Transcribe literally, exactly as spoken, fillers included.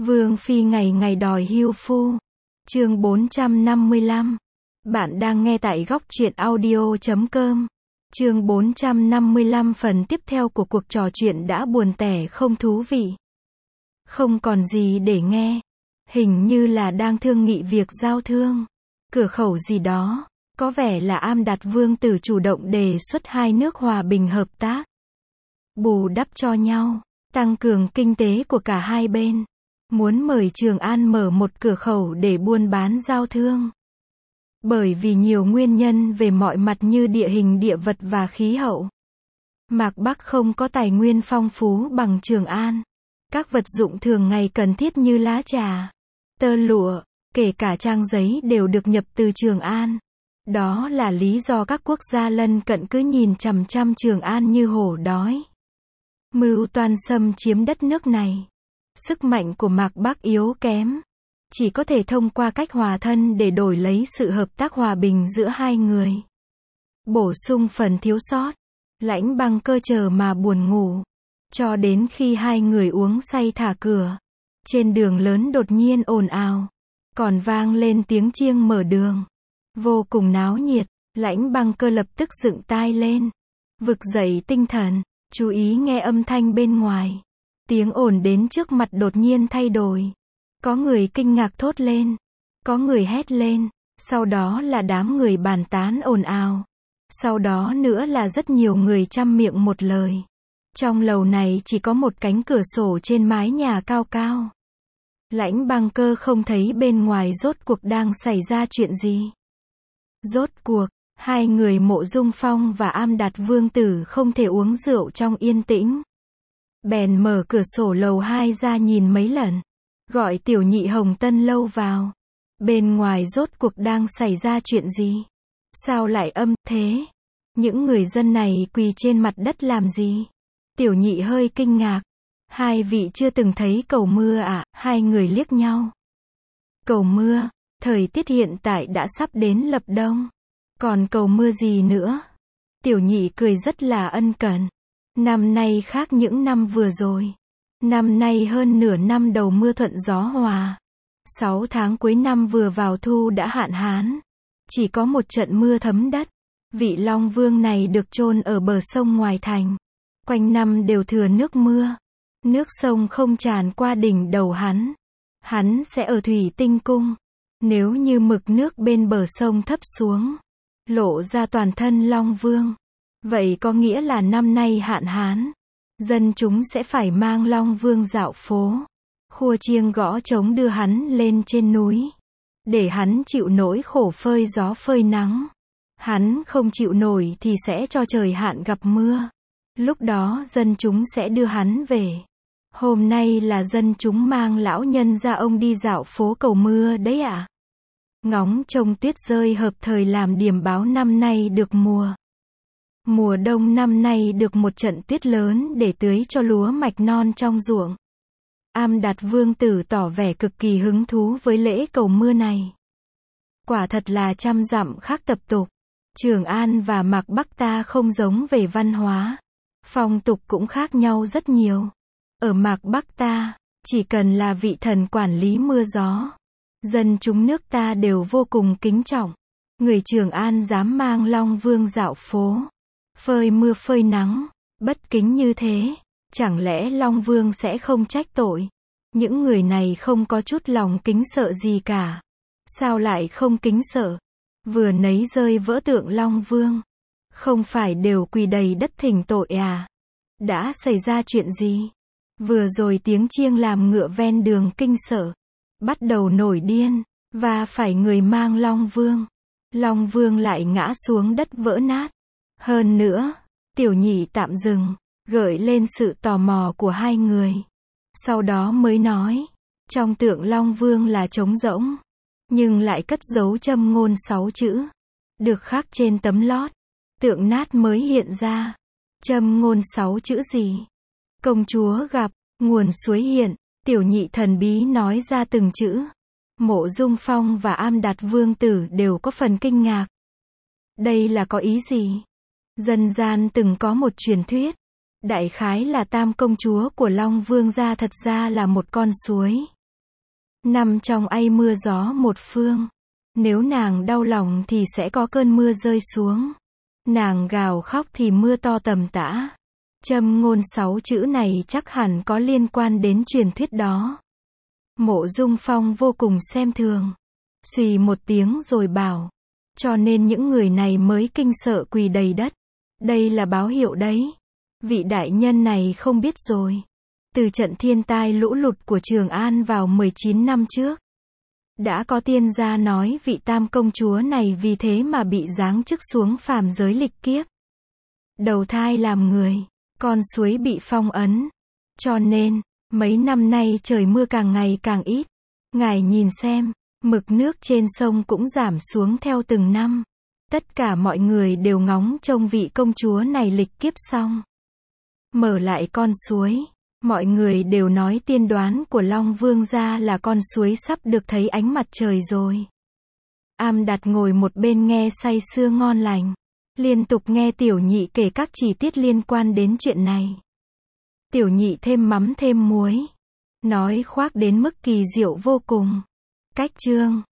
Vương phi ngày ngày đòi hưu phu. Chương bốn trăm năm mươi lăm. Bạn đang nghe tại góc truyện audio chấm com. Chương bốn trăm năm mươi lăm, phần tiếp theo của cuộc trò chuyện đã buồn tẻ không thú vị. Không còn gì để nghe. Hình như là đang thương nghị việc giao thương. Cửa khẩu gì đó. Có vẻ là Am Đạt Vương tử chủ động đề xuất hai nước hòa bình hợp tác. Bù đắp cho nhau. Tăng cường kinh tế của cả hai bên. Muốn mời Trường An mở một cửa khẩu để buôn bán giao thương. Bởi vì nhiều nguyên nhân về mọi mặt như địa hình địa vật và khí hậu. Mạc Bắc không có tài nguyên phong phú bằng Trường An. Các vật dụng thường ngày cần thiết như lá trà, tơ lụa, kể cả trang giấy đều được nhập từ Trường An. Đó là lý do các quốc gia lân cận cứ nhìn chằm chằm Trường An như hổ đói. Mưu toan xâm chiếm đất nước này. Sức mạnh của Mạc Bắc yếu kém. Chỉ có thể thông qua cách hòa thân để đổi lấy sự hợp tác hòa bình giữa hai người. Bổ sung phần thiếu sót. Lãnh Băng Cơ chờ mà buồn ngủ. Cho đến khi hai người uống say thả cửa. Trên đường lớn đột nhiên ồn ào. Còn vang lên tiếng chiêng mở đường. Vô cùng náo nhiệt. Lãnh Băng Cơ lập tức dựng tai lên. Vực dậy tinh thần. Chú ý nghe âm thanh bên ngoài. Tiếng ồn đến trước mặt đột nhiên thay đổi. Có người kinh ngạc thốt lên. Có người hét lên. Sau đó là đám người bàn tán ồn ào. Sau đó nữa là rất nhiều người chăm miệng một lời. Trong lầu này chỉ có một cánh cửa sổ trên mái nhà cao cao. Lãnh Băng Cơ không thấy bên ngoài rốt cuộc đang xảy ra chuyện gì. Rốt cuộc, hai người Mộ Dung Phong và Am Đạt Vương tử không thể uống rượu trong yên tĩnh. Bèn mở cửa sổ lầu hai ra nhìn mấy lần. Gọi Tiểu Nhị Hồng Tân Lâu vào. Bên ngoài rốt cuộc đang xảy ra chuyện gì? Sao lại âm thế? Những người dân này quỳ trên mặt đất làm gì? Tiểu Nhị hơi kinh ngạc. Hai vị chưa từng thấy cầu mưa à? Hai người liếc nhau. Cầu mưa? Thời tiết hiện tại đã sắp đến lập đông. Còn cầu mưa gì nữa? Tiểu Nhị cười rất là ân cần. Năm nay khác những năm vừa rồi. Năm nay hơn nửa năm đầu mưa thuận gió hòa. Sáu tháng cuối năm vừa vào thu đã hạn hán. Chỉ có một trận mưa thấm đất. Vị Long Vương này được chôn ở bờ sông ngoài thành. Quanh năm đều thừa nước mưa. Nước sông không tràn qua đỉnh đầu hắn. Hắn sẽ ở Thủy Tinh Cung. Nếu như mực nước bên bờ sông thấp xuống, lộ ra toàn thân Long Vương. Vậy có nghĩa là năm nay hạn hán. Dân chúng sẽ phải mang Long Vương dạo phố. Khua chiêng gõ trống đưa hắn lên trên núi. Để hắn chịu nỗi khổ phơi gió phơi nắng. Hắn không chịu nổi thì sẽ cho trời hạn gặp mưa. Lúc đó dân chúng sẽ đưa hắn về. Hôm nay là dân chúng mang lão nhân gia ông đi dạo phố cầu mưa đấy ạ. À? Ngóng trông tuyết rơi hợp thời làm điểm báo năm nay được mùa. Mùa đông năm nay được một trận tuyết lớn để tưới cho lúa mạch non trong ruộng. Am Đạt Vương tử tỏ vẻ cực kỳ hứng thú với lễ cầu mưa này. Quả thật là trăm dặm khác tập tục. Trường An và Mạc Bắc ta không giống về văn hóa. Phong tục cũng khác nhau rất nhiều. Ở Mạc Bắc ta, chỉ cần là vị thần quản lý mưa gió. Dân chúng nước ta đều vô cùng kính trọng. Người Trường An dám mang Long Vương dạo phố. Phơi mưa phơi nắng, bất kính như thế. Chẳng lẽ Long Vương sẽ không trách tội? Những người này không có chút lòng kính sợ gì cả. Sao lại không kính sợ? Vừa nấy rơi vỡ tượng Long Vương. Không phải đều quỳ đầy đất thỉnh tội à? Đã xảy ra chuyện gì? Vừa rồi tiếng chiêng làm ngựa ven đường kinh sợ. Bắt đầu nổi điên. Và phải người mang Long Vương. Long Vương lại ngã xuống đất vỡ nát. Hơn nữa, Tiểu Nhị tạm dừng. Gợi lên sự tò mò của hai người. Sau đó mới nói. Trong tượng Long Vương là trống rỗng. Nhưng lại cất giấu châm ngôn sáu chữ. Được khắc trên tấm lót. Tượng nát mới hiện ra. Châm ngôn sáu chữ gì? Công chúa gặp, nguồn suối hiện. Tiểu Nhị thần bí nói ra từng chữ. Mộ Dung Phong và Am Đạt Vương tử đều có phần kinh ngạc. Đây là có ý gì? Dân gian từng có một truyền thuyết. Đại khái là tam công chúa của Long Vương gia thật ra là một con suối. Nằm trong ay mưa gió một phương. Nếu nàng đau lòng thì sẽ có cơn mưa rơi xuống. Nàng gào khóc thì mưa to tầm tã. Châm ngôn sáu chữ này chắc hẳn có liên quan đến truyền thuyết đó. Mộ Dung Phong vô cùng xem thường. Xùy một tiếng rồi bảo. Cho nên những người này mới kinh sợ quỳ đầy đất. Đây là báo hiệu đấy. Vị đại nhân này không biết rồi. Từ trận thiên tai lũ lụt của Trường An vào mười chín năm trước. Đã có tiên gia nói vị tam công chúa này vì thế mà bị giáng chức xuống phàm giới lịch kiếp. Đầu thai làm người, con suối bị phong ấn. Cho nên, mấy năm nay trời mưa càng ngày càng ít. Ngài nhìn xem, mực nước trên sông cũng giảm xuống theo từng năm. Tất cả mọi người đều ngóng trông vị công chúa này lịch kiếp xong. Mở lại con suối. Mọi người đều nói tiên đoán của Long Vương gia là con suối sắp được thấy ánh mặt trời rồi. Am Đặt ngồi một bên nghe say sưa ngon lành. Liên tục nghe Tiểu Nhị kể các chi tiết liên quan đến chuyện này. Tiểu Nhị thêm mắm thêm muối. Nói khoác đến mức kỳ diệu vô cùng. Cách chương